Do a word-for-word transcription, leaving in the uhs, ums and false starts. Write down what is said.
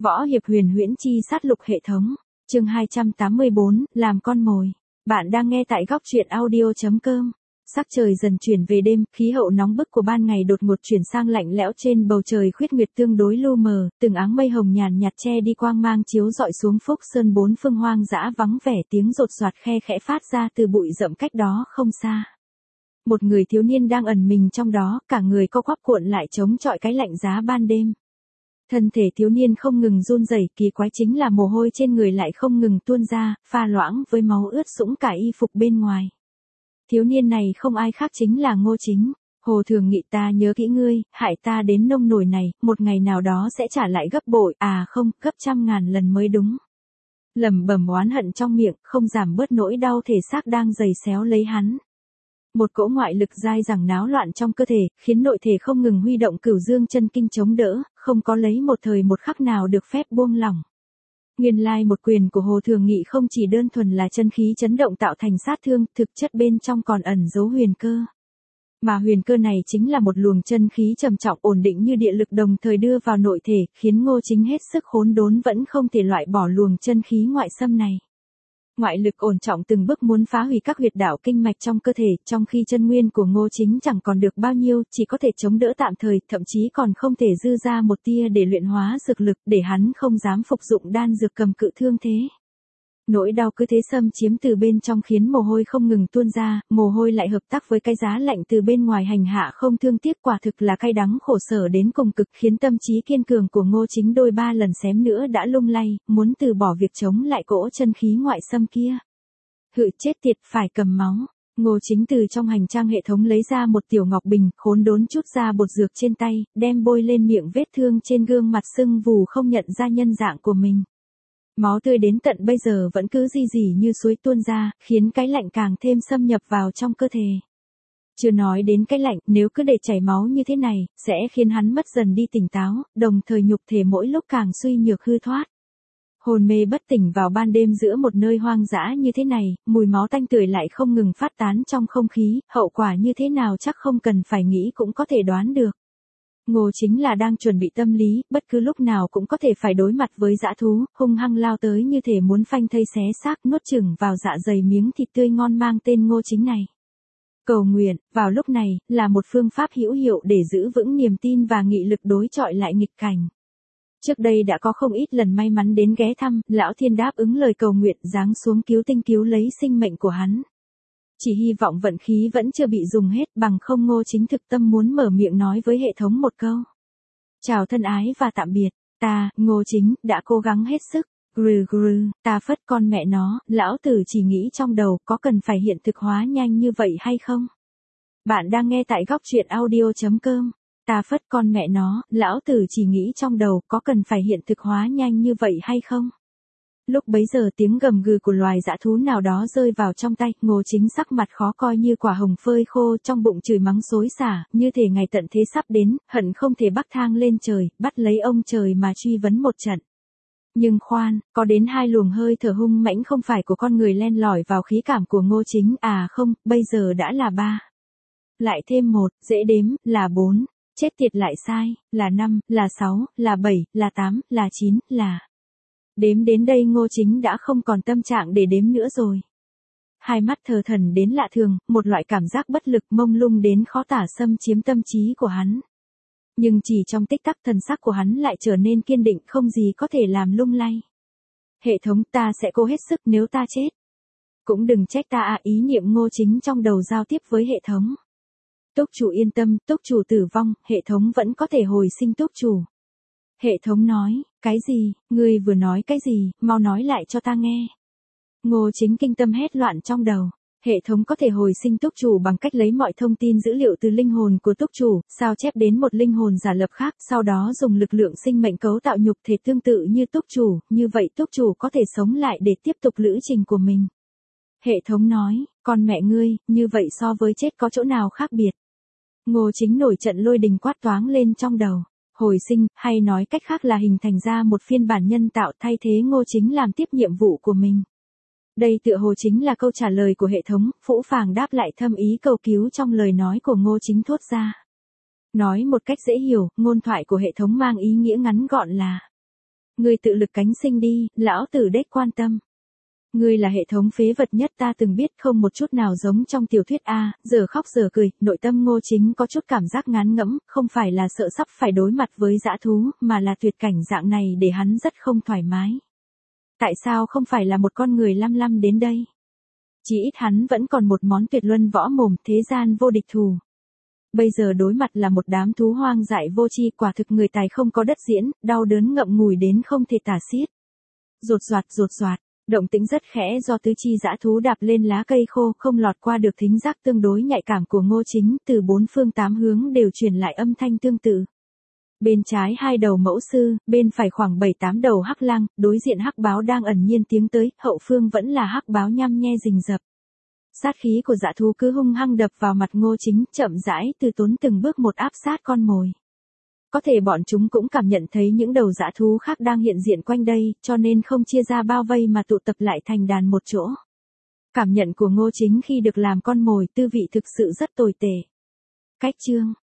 Võ hiệp huyền huyễn chi sát lục hệ thống. Chương hai trăm tám mươi bốn, làm con mồi. Bạn đang nghe tại góc truyện audio chấm com. Sắc trời dần chuyển về đêm, khí hậu nóng bức của ban ngày đột ngột chuyển sang lạnh lẽo, trên bầu trời khuyết nguyệt tương đối lu mờ, từng áng mây hồng nhàn nhạt che đi quang mang chiếu rọi xuống Phúc Sơn bốn phương hoang dã vắng vẻ, tiếng rột soạt khe khẽ phát ra từ bụi rậm cách đó không xa. Một người thiếu niên đang ẩn mình trong đó, cả người co quắp cuộn lại chống chọi cái lạnh giá ban đêm. Thân thể thiếu niên không ngừng run rẩy, kỳ quái chính là mồ hôi trên người lại không ngừng tuôn ra, pha loãng với máu ướt sũng cả y phục bên ngoài. Thiếu niên này không ai khác chính là Ngô Chính. Hồ Thường Nghị, ta nhớ kỹ ngươi, hại ta đến nông nổi này, một ngày nào đó sẽ trả lại gấp bội, à không, gấp trăm ngàn lần mới đúng. Lẩm bẩm oán hận trong miệng, không giảm bớt nỗi đau thể xác đang giày xéo lấy hắn. Một cỗ ngoại lực dai dẳng náo loạn trong cơ thể, khiến nội thể không ngừng huy động cửu dương chân kinh chống đỡ, không có lấy một thời một khắc nào được phép buông lỏng. Nguyên lai một quyền của Hồ Thường Nghị không chỉ đơn thuần là chân khí chấn động tạo thành sát thương, thực chất bên trong còn ẩn giấu huyền cơ. Mà huyền cơ này chính là một luồng chân khí trầm trọng ổn định như địa lực đồng thời đưa vào nội thể, khiến Ngô Chính hết sức khốn đốn vẫn không thể loại bỏ luồng chân khí ngoại xâm này. Ngoại lực ổn trọng từng bước muốn phá hủy các huyệt đạo kinh mạch trong cơ thể, trong khi chân nguyên của Ngô Chính chẳng còn được bao nhiêu, chỉ có thể chống đỡ tạm thời, thậm chí còn không thể dư ra một tia để luyện hóa dược lực, để hắn không dám phục dụng đan dược cầm cự thương thế. Nỗi đau cứ thế xâm chiếm từ bên trong khiến mồ hôi không ngừng tuôn ra, mồ hôi lại hợp tác với cái giá lạnh từ bên ngoài hành hạ không thương tiếc, quả thực là cay đắng khổ sở đến cùng cực, khiến tâm trí kiên cường của Ngô Chính đôi ba lần xém nữa đã lung lay, muốn từ bỏ việc chống lại cỗ chân khí ngoại xâm kia. Hự chết tiệt, phải cầm máu. Ngô Chính từ trong hành trang hệ thống lấy ra một tiểu ngọc bình, khốn đốn chút ra bột dược trên tay, đem bôi lên miệng vết thương trên gương mặt sưng vù không nhận ra nhân dạng của mình. Máu tươi đến tận bây giờ vẫn cứ rì rì như suối tuôn ra, khiến cái lạnh càng thêm xâm nhập vào trong cơ thể. Chưa nói đến cái lạnh, nếu cứ để chảy máu như thế này, sẽ khiến hắn mất dần đi tỉnh táo, đồng thời nhục thể mỗi lúc càng suy nhược hư thoát. Hồn mê bất tỉnh vào ban đêm giữa một nơi hoang dã như thế này, mùi máu tanh tưởi lại không ngừng phát tán trong không khí, hậu quả như thế nào chắc không cần phải nghĩ cũng có thể đoán được. Ngô Chính là đang chuẩn bị tâm lý, bất cứ lúc nào cũng có thể phải đối mặt với dã thú, hung hăng lao tới như thể muốn phanh thây xé xác nuốt chửng vào dạ dày miếng thịt tươi ngon mang tên Ngô Chính này. Cầu nguyện, vào lúc này, là một phương pháp hữu hiệu để giữ vững niềm tin và nghị lực đối chọi lại nghịch cảnh. Trước đây đã có không ít lần may mắn đến ghé thăm, Lão Thiên đáp ứng lời cầu nguyện giáng xuống cứu tinh cứu lấy sinh mệnh của hắn. Chỉ hy vọng vận khí vẫn chưa bị dùng hết, bằng không Ngô Chính thực tâm muốn mở miệng nói với hệ thống một câu. Chào thân ái và tạm biệt, ta, Ngô Chính, đã cố gắng hết sức. Grừ grừ, ta phất con mẹ nó, lão tử chỉ nghĩ trong đầu có cần phải hiện thực hóa nhanh như vậy hay không? Bạn đang nghe tại góc truyện audio chấm com. Ta phất con mẹ nó, lão tử chỉ nghĩ trong đầu có cần phải hiện thực hóa nhanh như vậy hay không? Lúc bấy giờ tiếng gầm gừ của loài dã thú nào đó rơi vào trong tay, Ngô Chính sắc mặt khó coi như quả hồng phơi khô, trong bụng chửi mắng xối xả, như thể ngày tận thế sắp đến, hận không thể bắc thang lên trời, bắt lấy ông trời mà truy vấn một trận. Nhưng khoan, có đến hai luồng hơi thở hung mãnh không phải của con người len lỏi vào khí cảm của Ngô Chính, à không, bây giờ đã là ba. Lại thêm một, dễ đếm, là bốn, chết tiệt lại sai, là năm, là sáu, là bảy, là tám, là chín, là... Đếm đến đây Ngô Chính đã không còn tâm trạng để đếm nữa rồi. Hai mắt thờ thần đến lạ thường, một loại cảm giác bất lực mông lung đến khó tả xâm chiếm tâm trí của hắn. Nhưng chỉ trong tích tắc thần sắc của hắn lại trở nên kiên định, không gì có thể làm lung lay. Hệ thống, ta sẽ cố hết sức nếu ta chết. Cũng đừng trách ta à, ý niệm Ngô Chính trong đầu giao tiếp với hệ thống. Túc chủ yên tâm, túc chủ tử vong, hệ thống vẫn có thể hồi sinh túc chủ. Hệ thống nói, cái gì, ngươi vừa nói cái gì, mau nói lại cho ta nghe. Ngô Chính kinh tâm hét loạn trong đầu. Hệ thống có thể hồi sinh túc chủ bằng cách lấy mọi thông tin dữ liệu từ linh hồn của túc chủ, sao chép đến một linh hồn giả lập khác, sau đó dùng lực lượng sinh mệnh cấu tạo nhục thể tương tự như túc chủ, như vậy túc chủ có thể sống lại để tiếp tục lữ trình của mình. Hệ thống nói, con mẹ ngươi, như vậy so với chết có chỗ nào khác biệt. Ngô Chính nổi trận lôi đình quát toáng lên trong đầu. Hồi sinh, hay nói cách khác là hình thành ra một phiên bản nhân tạo thay thế Ngô Chính làm tiếp nhiệm vụ của mình. Đây tựa hồ chính là câu trả lời của hệ thống, phũ phàng đáp lại thâm ý cầu cứu trong lời nói của Ngô Chính thốt ra. Nói một cách dễ hiểu, ngôn thoại của hệ thống mang ý nghĩa ngắn gọn là Ngươi tự lực cánh sinh đi, lão tử đếch quan tâm. Ngươi là hệ thống phế vật nhất ta từng biết, không một chút nào giống trong tiểu thuyết A, giờ khóc giờ cười, nội tâm Ngô Chính có chút cảm giác ngán ngẫm, không phải là sợ sắp phải đối mặt với dã thú, mà là tuyệt cảnh dạng này để hắn rất không thoải mái. Tại sao không phải là một con người lăm lăm đến đây? Chỉ ít hắn vẫn còn một món tuyệt luân võ mồm, thế gian vô địch thủ. Bây giờ đối mặt là một đám thú hoang dại vô tri, quả thực người tài không có đất diễn, đau đớn ngậm ngùi đến không thể tả xiết. Rột soạt rột soạt, động tĩnh rất khẽ do tứ chi dã thú đạp lên lá cây khô, không lọt qua được thính giác tương đối nhạy cảm của Ngô Chính, từ bốn phương tám hướng đều truyền lại âm thanh tương tự. Bên trái hai đầu mẫu sư, bên phải khoảng bảy tám đầu hắc lang, đối diện hắc báo đang ẩn nhiên tiến tới, hậu phương vẫn là hắc báo nhăm nhe rình rập. Sát khí của dã thú cứ hung hăng đập vào mặt Ngô Chính, chậm rãi từ tốn từng bước một áp sát con mồi. Có thể bọn chúng cũng cảm nhận thấy những đầu dã thú khác đang hiện diện quanh đây, cho nên không chia ra bao vây mà tụ tập lại thành đàn một chỗ. Cảm nhận của Ngô Chính khi được làm con mồi tư vị thực sự rất tồi tệ. Cách chương